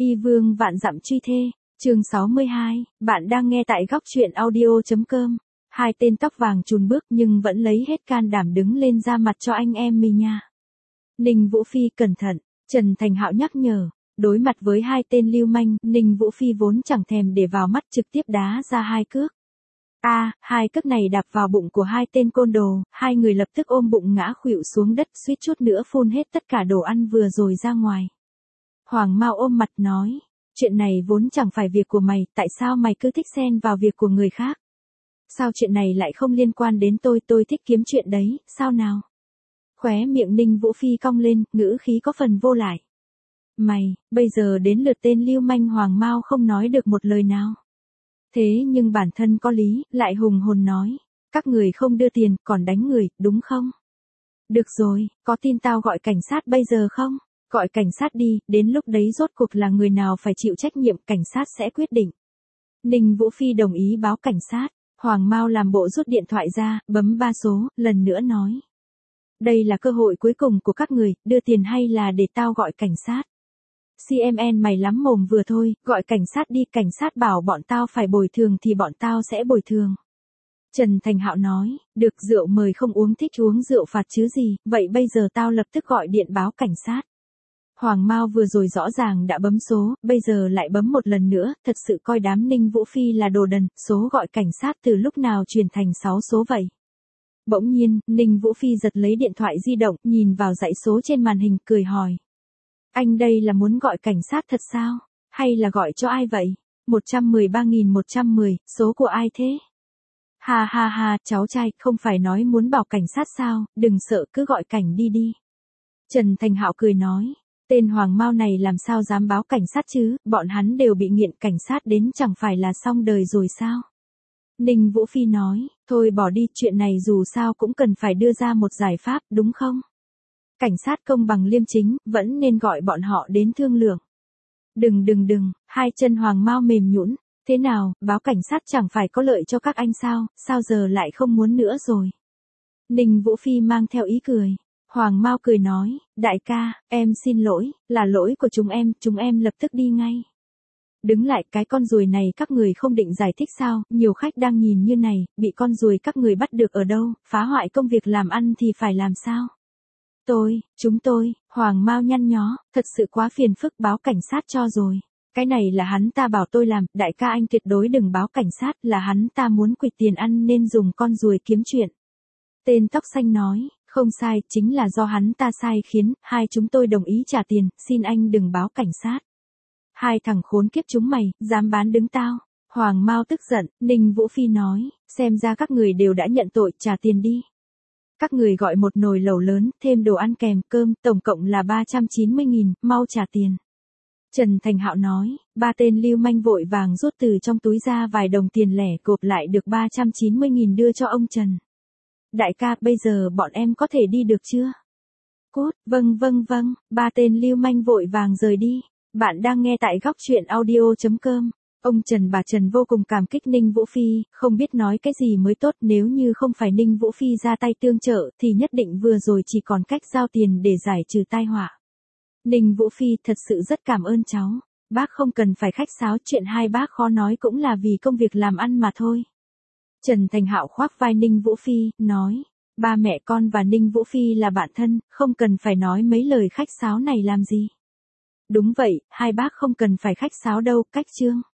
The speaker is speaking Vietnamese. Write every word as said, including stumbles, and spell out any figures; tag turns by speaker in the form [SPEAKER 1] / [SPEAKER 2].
[SPEAKER 1] Y vương vạn dặm truy thê, chương sáu mươi hai, bạn đang nghe tại góc truyện audio.com. Hai tên tóc vàng chùn bước nhưng vẫn lấy hết can đảm đứng lên ra mặt cho anh em mình nha. Ninh Vũ Phi cẩn thận, Trần Thành Hạo nhắc nhở. Đối mặt với hai tên lưu manh, Ninh Vũ Phi vốn chẳng thèm để vào mắt trực tiếp đá ra hai cước. A, à, hai cước này đạp vào bụng của hai tên côn đồ, hai người lập tức ôm bụng ngã khuỵu xuống đất, suýt chút nữa phun hết tất cả đồ ăn vừa rồi ra ngoài. Hoàng Mao ôm mặt nói, chuyện này vốn chẳng phải việc của mày, tại sao mày cứ thích xen vào việc của người khác? Sao chuyện này lại không liên quan đến tôi, tôi thích kiếm chuyện đấy, sao nào? Khóe miệng Ninh Vũ Phi cong lên, ngữ khí có phần vô lại. Mày, bây giờ đến lượt tên lưu manh Hoàng Mao không nói được một lời nào. Thế nhưng bản thân có lý, lại hùng hồn nói, các người không đưa tiền, còn đánh người, đúng không? Được rồi, có tin tao gọi cảnh sát bây giờ không? Gọi cảnh sát đi, đến lúc đấy rốt cuộc là người nào phải chịu trách nhiệm, cảnh sát sẽ quyết định. Ninh Vũ Phi đồng ý báo cảnh sát, Hoàng Mao làm bộ rút điện thoại ra, bấm ba số, lần nữa nói. Đây là cơ hội cuối cùng của các người, đưa tiền hay là để tao gọi cảnh sát? xê em en mày lắm mồm vừa thôi, gọi cảnh sát đi, cảnh sát bảo bọn tao phải bồi thường thì bọn tao sẽ bồi thường. Trần Thành Hạo nói, được, rượu mời không uống, thích uống rượu phạt chứ gì, vậy bây giờ tao lập tức gọi điện báo cảnh sát. Hoàng Mao vừa rồi rõ ràng đã bấm số, bây giờ lại bấm một lần nữa, thật sự coi đám Ninh Vũ Phi là đồ đần, số gọi cảnh sát từ lúc nào chuyển thành sáu số vậy. Bỗng nhiên, Ninh Vũ Phi giật lấy điện thoại di động, nhìn vào dãy số trên màn hình, cười hỏi. Anh đây là muốn gọi cảnh sát thật sao? Hay là gọi cho ai vậy? một trăm mười ba nghìn một trăm mười, số của ai thế? Ha ha ha, cháu trai, không phải nói muốn bảo cảnh sát sao, đừng sợ, cứ gọi cảnh đi đi. Trần Thành Hạo cười nói, tên Hoàng Mao này làm sao dám báo cảnh sát chứ, bọn hắn đều bị nghiện, cảnh sát đến chẳng phải là xong đời rồi sao? Ninh Vũ Phi nói, thôi bỏ đi, chuyện này dù sao cũng cần phải đưa ra một giải pháp, đúng không? Cảnh sát công bằng liêm chính, vẫn nên gọi bọn họ đến thương lượng. Đừng đừng đừng, hai chân Hoàng Mao mềm nhũn, thế nào, báo cảnh sát chẳng phải có lợi cho các anh sao, sao giờ lại không muốn nữa rồi? Ninh Vũ Phi mang theo ý cười. Hoàng Mao cười nói, đại ca, em xin lỗi, là lỗi của chúng em, chúng em lập tức đi ngay. Đứng lại, cái con ruồi này các người không định giải thích sao, nhiều khách đang nhìn như này, bị con ruồi các người bắt được ở đâu, phá hoại công việc làm ăn thì phải làm sao? Tôi, chúng tôi, Hoàng Mao nhăn nhó, thật sự quá phiền phức, báo cảnh sát cho rồi. Cái này là hắn ta bảo tôi làm, đại ca anh tuyệt đối đừng báo cảnh sát, là hắn ta muốn quỵt tiền ăn nên dùng con ruồi kiếm chuyện. Tên tóc xanh nói, không sai, chính là do hắn ta sai khiến, hai chúng tôi đồng ý trả tiền, xin anh đừng báo cảnh sát. Hai thằng khốn kiếp chúng mày, dám bán đứng tao. Hoàng Mao tức giận, Ninh Vũ Phi nói, xem ra các người đều đã nhận tội, trả tiền đi. Các người gọi một nồi lẩu lớn, thêm đồ ăn kèm, cơm, tổng cộng là ba trăm chín mươi nghìn, mau trả tiền. Trần Thành Hạo nói, ba tên lưu manh vội vàng rút từ trong túi ra vài đồng tiền lẻ, gộp lại được ba trăm chín mươi nghìn đưa cho ông Trần. Đại ca, bây giờ bọn em có thể đi được chưa? Cút, vâng vâng vâng, ba tên lưu manh vội vàng rời đi. Bạn đang nghe tại góc truyện audio.com. Ông Trần bà Trần vô cùng cảm kích Ninh Vũ Phi, không biết nói cái gì mới tốt, nếu như không phải Ninh Vũ Phi ra tay tương trợ thì nhất định vừa rồi chỉ còn cách giao tiền để giải trừ tai họa. Ninh Vũ Phi thật sự rất cảm ơn cháu, bác không cần phải khách sáo, chuyện hai bác khó nói cũng là vì công việc làm ăn mà thôi. Trần Thành Hạo khoác vai Ninh Vũ Phi, nói, ba mẹ con và Ninh Vũ Phi là bạn thân, không cần phải nói mấy lời khách sáo này làm gì. Đúng vậy, hai bác không cần phải khách sáo đâu, cách chương.